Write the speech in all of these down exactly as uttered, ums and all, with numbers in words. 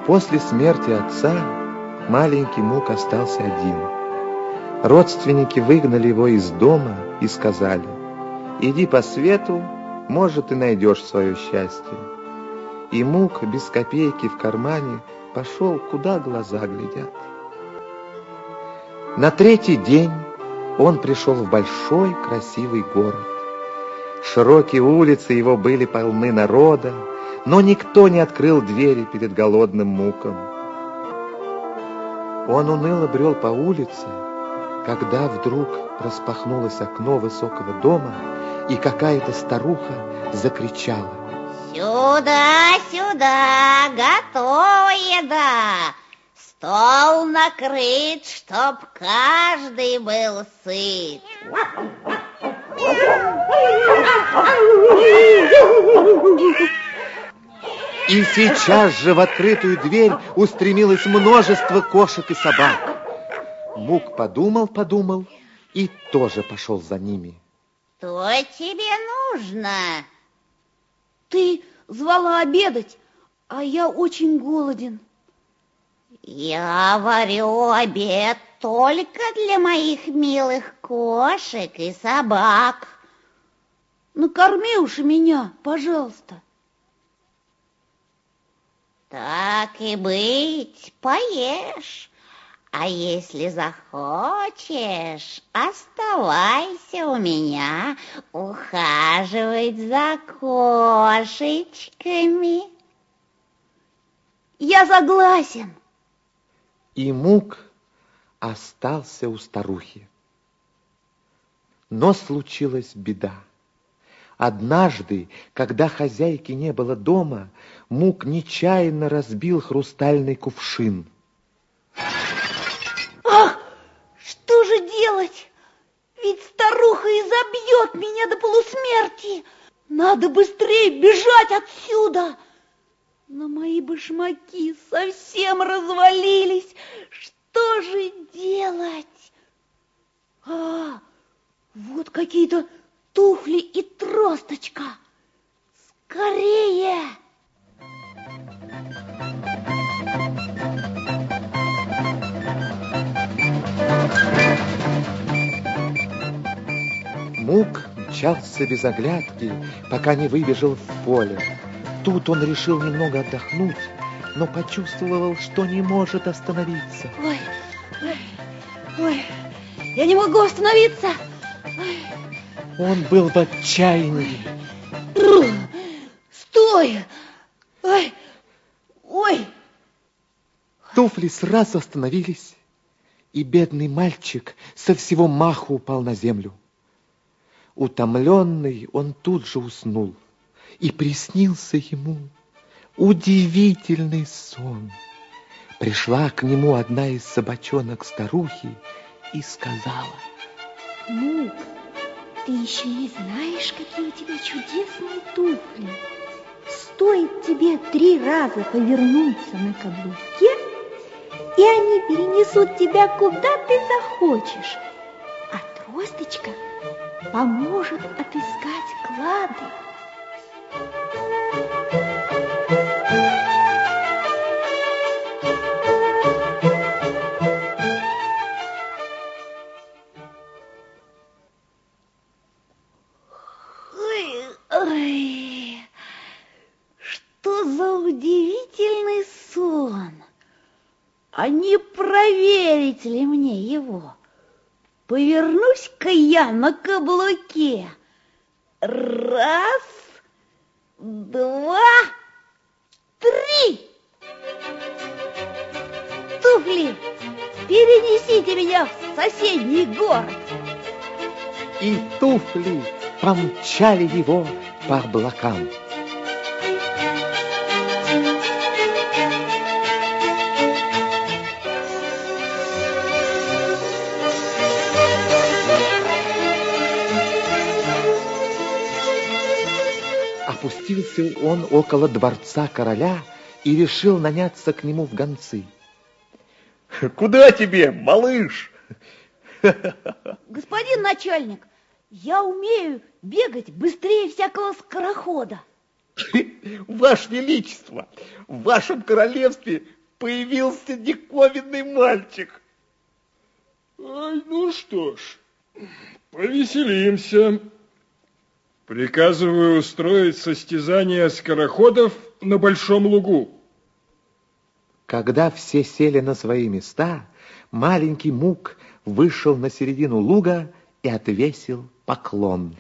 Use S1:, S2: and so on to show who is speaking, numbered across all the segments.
S1: После смерти отца маленький Мук остался один. Родственники выгнали его из дома и сказали: иди по свету, может, и найдешь свое счастье. И Мук без копейки в кармане пошел, куда глаза глядят. На третий день он пришел в большой красивый город. Широкие улицы его были полны народа, но никто не открыл двери перед голодным Муком. Он уныло брел по улице, когда вдруг распахнулось окно высокого дома, и какая-то старуха закричала:
S2: сюда, сюда, готова еда, стол накрыт, чтоб каждый был сыт.
S1: И сейчас же в открытую дверь устремилось множество кошек и собак. Мук подумал-подумал и тоже пошел за ними.
S2: Что тебе нужно?
S3: Ты звала обедать, а я очень голоден.
S2: Я варю обед только для моих милых кошек и собак.
S3: Накорми уж и меня, пожалуйста.
S2: Так и быть, поешь. А если захочешь, оставайся у меня ухаживать за кошечками.
S3: Я согласен.
S1: И Мук остался у старухи. Но случилась беда. Однажды, когда хозяйки не было дома, Мук нечаянно разбил хрустальный кувшин.
S3: Ах, что же делать? Ведь старуха изобьет меня до полусмерти. Надо быстрее бежать отсюда. Но мои башмаки совсем развалились. Что же делать? А, вот какие-то туфли и тросточка. Скорее!
S1: Мук мчался без оглядки, пока не выбежал в поле. Тут он решил немного отдохнуть, но почувствовал, что не может остановиться.
S3: Ой, ой, ой, я не могу остановиться. Ой.
S1: Он был в отчаянии.
S3: Стой! Ой, ой!
S1: Туфли сразу остановились, и бедный мальчик со всего маху упал на землю. Утомленный, он тут же уснул, и приснился ему удивительный сон. Пришла к нему одна из собачонок старухи и сказала:
S4: Мук, ты еще не знаешь, какие у тебя чудесные туфли. Стоит тебе три раза повернуться на каблуке, и они перенесут тебя куда ты захочешь. А тросточка поможет отыскать клады.
S3: Ой, ой, что за удивительный сон! А не проверить ли мне его? Повернусь-ка я на каблуке. Раз, два, три. Туфли, перенесите меня в соседний город.
S1: И туфли помчали его по облакам. Опустился он около дворца короля и решил наняться к нему в гонцы.
S5: Куда тебе, малыш?
S3: Господин начальник, я умею бегать быстрее всякого скорохода.
S5: Ваше Величество, в вашем королевстве появился диковинный мальчик.
S6: Ай, ну что ж, повеселимся. Приказываю устроить состязание скороходов на Большом лугу.
S1: Когда все сели на свои места, маленький Мук вышел на середину луга и отвесил поклон.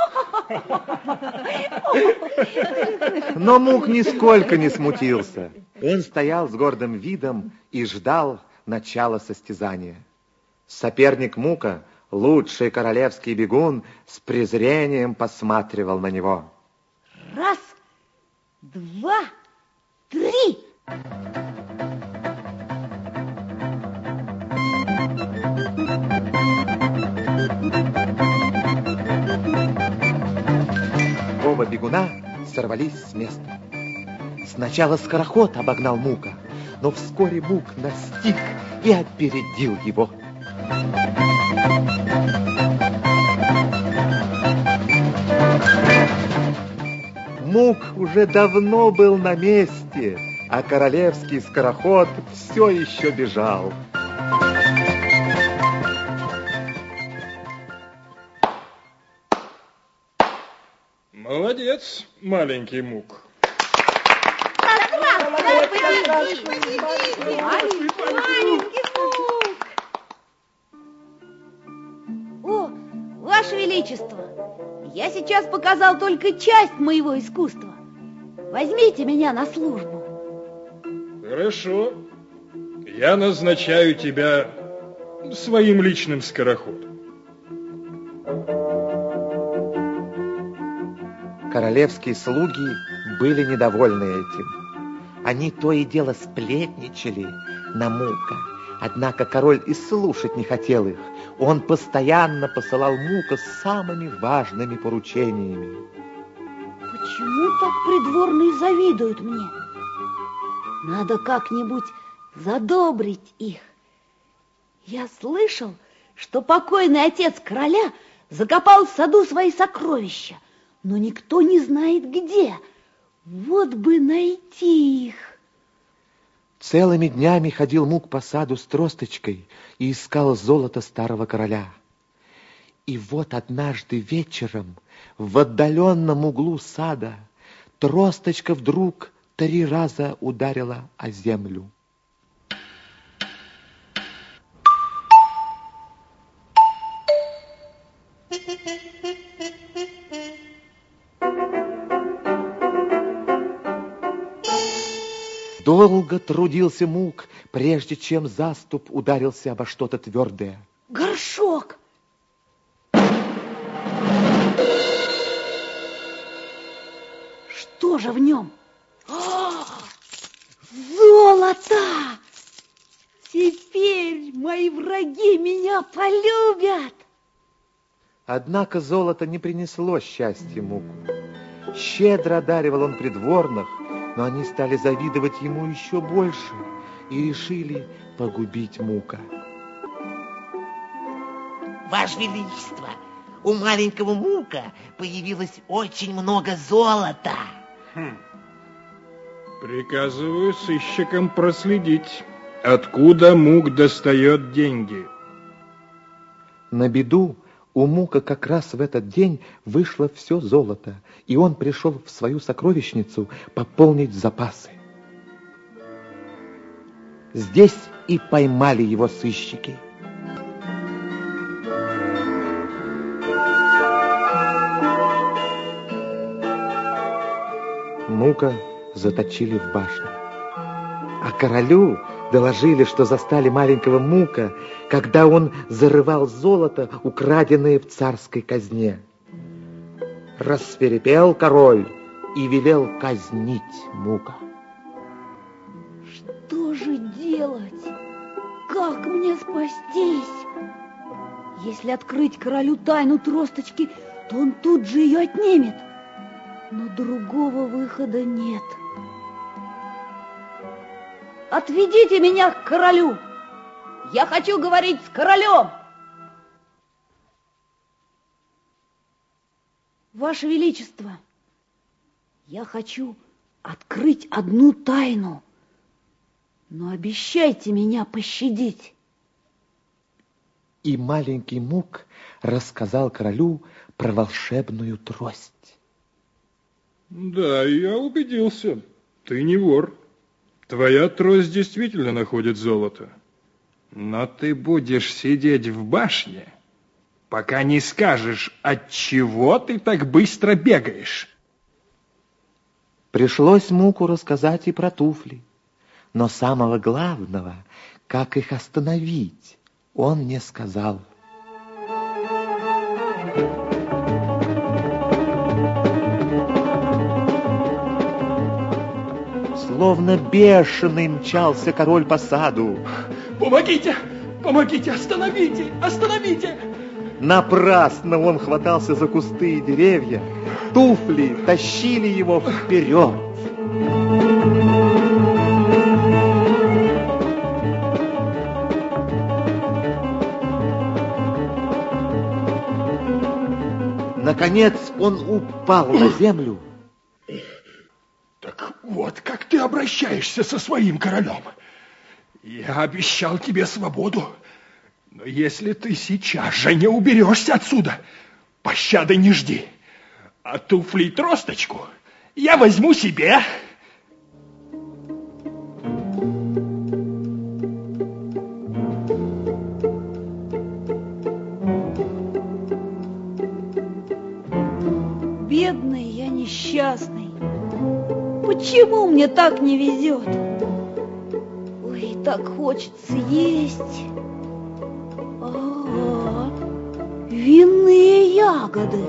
S1: Но Мук нисколько не смутился. Он стоял с гордым видом и ждал начала состязания. Соперник Мука, лучший королевский бегун, с презрением посматривал на него.
S3: Раз, два, три.
S1: Оба бегуна сорвались с места. Сначала скороход обогнал Мука, но вскоре Мук настиг и опередил его. Мук уже давно был на месте, а королевский скороход все еще бежал.
S6: Молодец, маленький Мук.
S3: Маленький Мук. О, Ваше Величество, я сейчас показал только часть моего искусства. Возьмите меня на службу.
S6: Хорошо. Я назначаю тебя своим личным скороходом.
S1: Королевские слуги были недовольны этим. Они то и дело сплетничали на Мука. Однако король и слушать не хотел их. Он постоянно посылал Мука с самыми важными поручениями.
S3: Почему так придворные завидуют мне? Надо как-нибудь задобрить их. Я слышал, что покойный отец короля закопал в саду свои сокровища, но никто не знает где. Вот бы найти их.
S1: Целыми днями ходил Мук по саду с тросточкой и искал золото старого короля. И вот однажды вечером в отдаленном углу сада тросточка вдруг три раза ударила о землю. Долго трудился Мук, прежде чем заступ ударился обо что-то твердое.
S3: Горшок! Что же в нем? О, золото! Теперь мои враги меня полюбят.
S1: Однако золото не принесло счастья Муку. Щедро одаривал он придворных, но они стали завидовать ему еще больше и решили погубить Мука.
S7: Ваше Величество, у маленького Мука появилось очень много золота.
S6: Хм. Приказываю сыщикам проследить, откуда Мук достает деньги.
S1: На беду у Мука как раз в этот день вышло все золото, и он пришел в свою сокровищницу пополнить запасы. Здесь и поймали его сыщики. Мука заточили в башню. А королю доложили, что застали маленького Мука, когда он зарывал золото, украденное в царской казне. Рассвирепел король и велел казнить Мука.
S3: Что же делать? Как мне спастись? Если открыть королю тайну тросточки, то он тут же ее отнимет. Но другого выхода нет. Отведите меня к королю. Я хочу говорить с королем. Ваше Величество, Я хочу открыть одну тайну, но обещайте меня пощадить.
S1: И маленький Мук рассказал королю про волшебную трость.
S6: Да, я убедился. Ты не вор. Твоя трость действительно находит золото. Но ты будешь сидеть в башне, пока не скажешь, отчего ты так быстро бегаешь.
S1: Пришлось Муку рассказать и про туфли. Но самого главного, как их остановить, он не сказал. Словно бешеный мчался король по саду.
S6: Помогите! Помогите! Остановите! Остановите!
S1: Напрасно он хватался за кусты и деревья. Туфли тащили его вперед. Наконец он упал на землю.
S6: Так вот, как ты обращаешься со своим королем. Я обещал тебе свободу, но если ты сейчас же не уберешься отсюда, пощады не жди. А туфли и тросточку я возьму себе.
S3: Бедный я несчастный. Почему мне так не везет? Ой, так хочется есть. А, винные ягоды.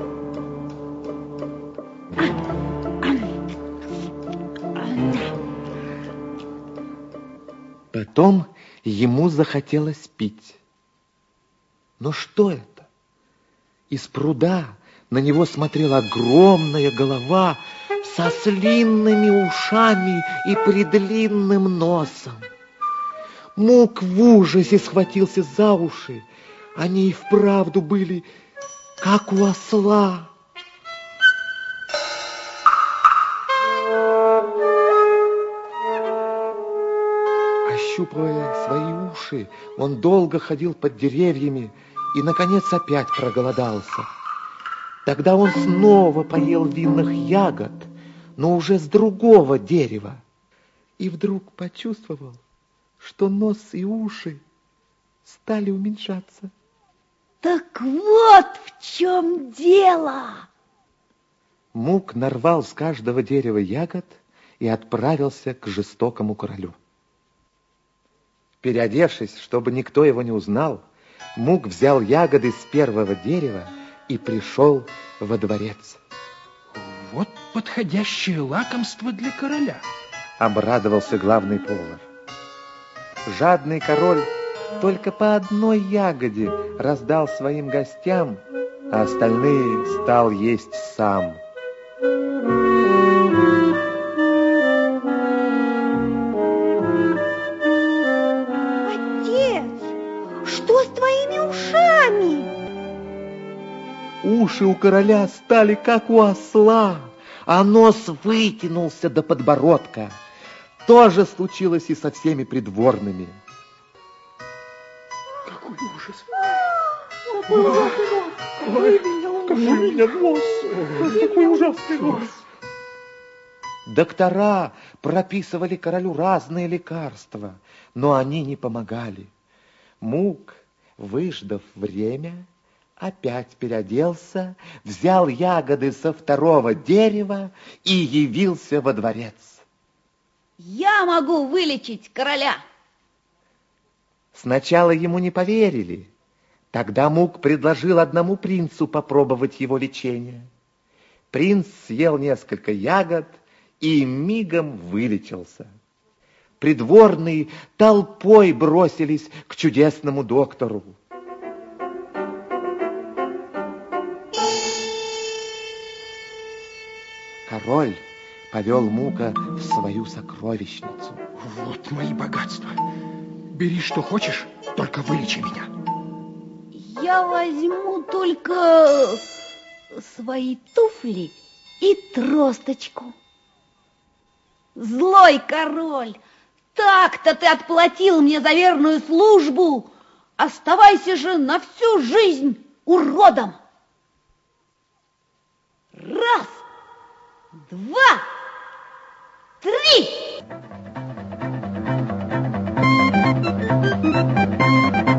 S1: Потом ему захотелось пить. Но что это? Из пруда на него смотрела огромная голова со слинными ушами и предлинным носом. Мук в ужасе схватился за уши. Они и вправду были, как у осла. Ощупывая свои уши, он долго ходил под деревьями и, наконец, опять проголодался. Тогда он снова поел винных ягод, но уже с другого дерева, и вдруг почувствовал, что нос и уши стали уменьшаться.
S3: Так вот в чем дело!
S1: Мук нарвал с каждого дерева ягод и отправился к жестокому королю. Переодевшись, чтобы никто его не узнал, Мук взял ягоды с первого дерева и пришел во дворец.
S6: Вот подходящее лакомство для короля.
S1: Обрадовался главный повар. Жадный король только по одной ягоде раздал своим гостям, а остальные стал есть сам.
S4: Что с твоими ушами?
S1: Уши у короля стали как у осла, а нос вытянулся до подбородка. То же случилось и со всеми придворными.
S6: Какой ужас! Какой у меня нос! Какой ужасный нос!
S1: Доктора прописывали королю разные лекарства, но они не помогали. Мук, выждав время, опять переоделся, взял ягоды со второго дерева и явился во дворец.
S3: Я могу вылечить короля.
S1: Сначала ему не поверили. Тогда Мук предложил одному принцу попробовать его лечение. Принц съел несколько ягод и мигом вылечился. Придворные толпой бросились к чудесному доктору. Король повел Мука в свою сокровищницу.
S6: Вот мои богатства. Бери, что хочешь, только вылечи меня.
S3: Я возьму только свои туфли и тросточку. Злой король, так-то ты отплатил мне за верную службу. Оставайся же на всю жизнь уродом. Раз, два, три.